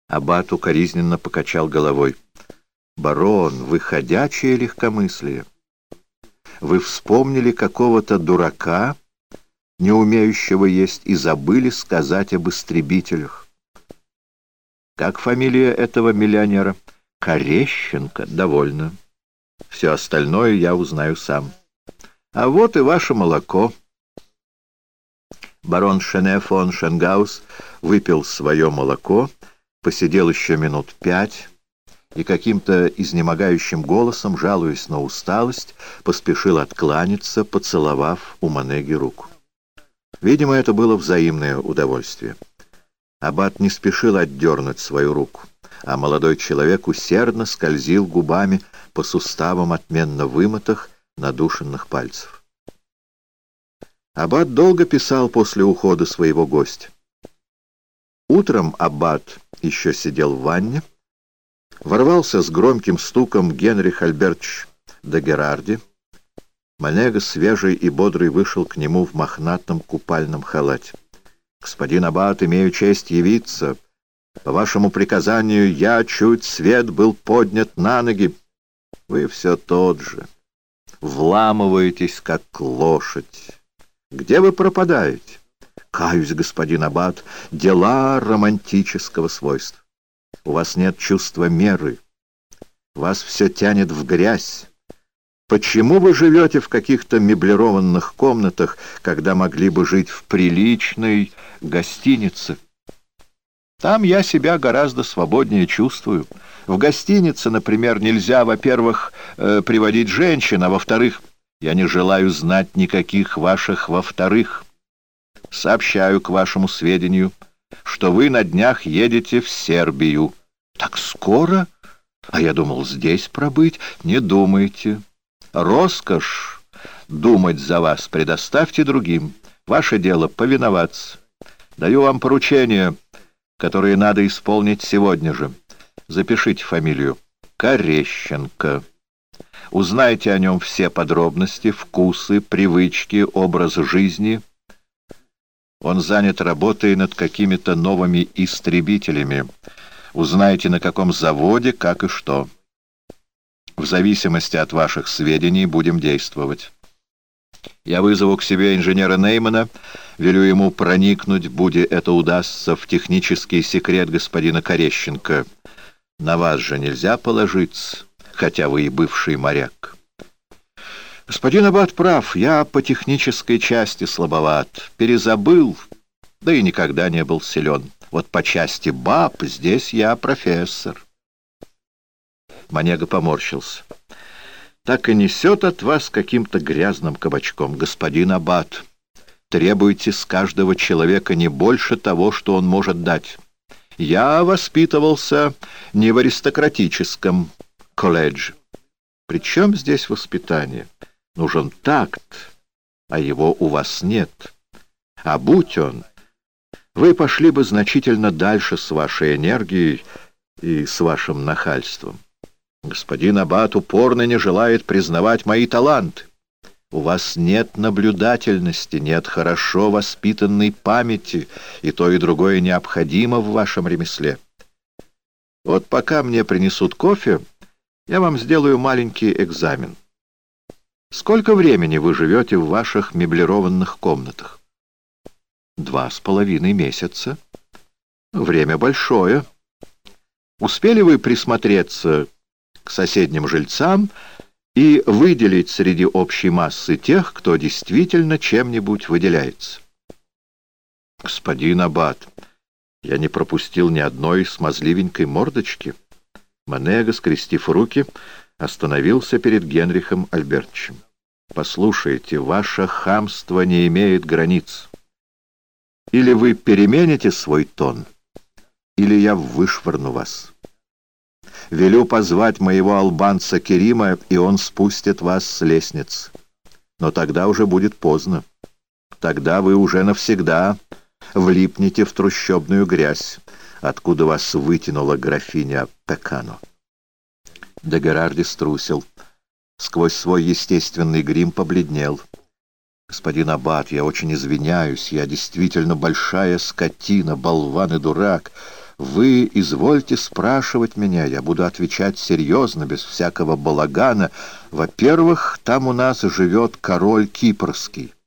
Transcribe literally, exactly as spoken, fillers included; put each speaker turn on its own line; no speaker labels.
Аббат укоризненно покачал головой. «Барон, вы ходячее легкомыслие. Вы вспомнили какого-то дурака, не умеющего есть, и забыли сказать об истребителях. Как фамилия этого миллионера? Корещенко. Довольно. Все остальное я узнаю сам. А вот и ваше молоко». Барон Шене фон Шенгаус выпил свое молоко, посидел еще минут пять и каким-то изнемогающим голосом, жалуясь на усталость, поспешил откланяться, поцеловав у Манеги руку. Видимо, это было взаимное удовольствие. Аббат не спешил отдернуть свою руку, а молодой человек усердно скользил губами по суставам отменно вымытых, надушенных пальцев. Аббат долго писал после ухода своего гостя. Утром аббат еще сидел в ванне. Ворвался с громким стуком Генрих Альбертович де Герарди. Манега, свежий и бодрый, вышел к нему в мохнатом купальном халате. «Господин аббат, имею честь явиться. По вашему приказанию я, чуть свет был поднят на ноги. Вы все тот же. Вламываетесь, как лошадь. Где вы пропадаете?» «Каюсь, господин аббат, дела романтического свойства. У вас нет чувства меры. Вас все тянет в грязь. Почему вы живете в каких-то меблированных комнатах, когда могли бы жить в приличной гостинице? Там я себя гораздо свободнее чувствую. В гостинице, например, нельзя, во-первых, э, приводить женщин, а во-вторых, я не желаю знать никаких ваших во-вторых. Сообщаю к вашему сведению, что вы на днях едете в Сербию. Так скоро? А я думал, здесь пробыть. Не думайте. Роскошь думать за вас предоставьте другим. Ваше дело повиноваться. Даю вам поручение, которое надо исполнить сегодня же. Запишите фамилию. Корещенко. Узнайте о нем все подробности, вкусы, привычки, образ жизни. Он занят работой над какими-то новыми истребителями. Узнайте, на каком заводе, как и что. В зависимости от ваших сведений будем действовать. Я вызову к себе инженера Неймана, велю ему проникнуть, будь это удастся, в технический секрет господина Корещенко. На вас же нельзя положиться, хотя вы и бывший моряк. Господин аббат прав, я по технической части слабоват, перезабыл, да и никогда не был силен. Вот по части баб здесь я профессор. Манега поморщился. Так и несет от вас каким-то грязным кабачком. Господин аббат, требуйте с каждого человека не больше того, что он может дать. Я воспитывался не в аристократическом колледже. Причем здесь воспитание? Нужен такт, а его у вас нет. А будь он, вы пошли бы значительно дальше с вашей энергией и с вашим нахальством. Господин аббат упорно не желает признавать мои таланты. У вас нет наблюдательности, нет хорошо воспитанной памяти, и то и другое необходимо в вашем ремесле. Вот пока мне принесут кофе, я вам сделаю маленький экзамен. Сколько времени вы живете в ваших меблированных комнатах? Два с половиной месяца. Время большое. Успели вы присмотреться к соседним жильцам и выделить среди общей массы тех, кто действительно чем-нибудь выделяется? Господин аббат, я не пропустил ни одной смазливенькой мордочки. Манега, скрестив руки, остановился перед Генрихом Альбертовичем. «Послушайте, ваше хамство не имеет границ. Или вы перемените свой тон, или я вышвырну вас. Велю позвать моего албанца Керима, и он спустит вас с лестницы. Но тогда уже будет поздно. Тогда вы уже навсегда влипнете в трущобную грязь, откуда вас вытянула графиня Пекано». Де Герарди струсил. Сквозь свой естественный грим побледнел. «Господин аббат, я очень извиняюсь. Я действительно большая скотина, болван и дурак. Вы извольте спрашивать меня, я буду отвечать серьезно, без всякого балагана. Во-первых, там у нас живет король кипрский.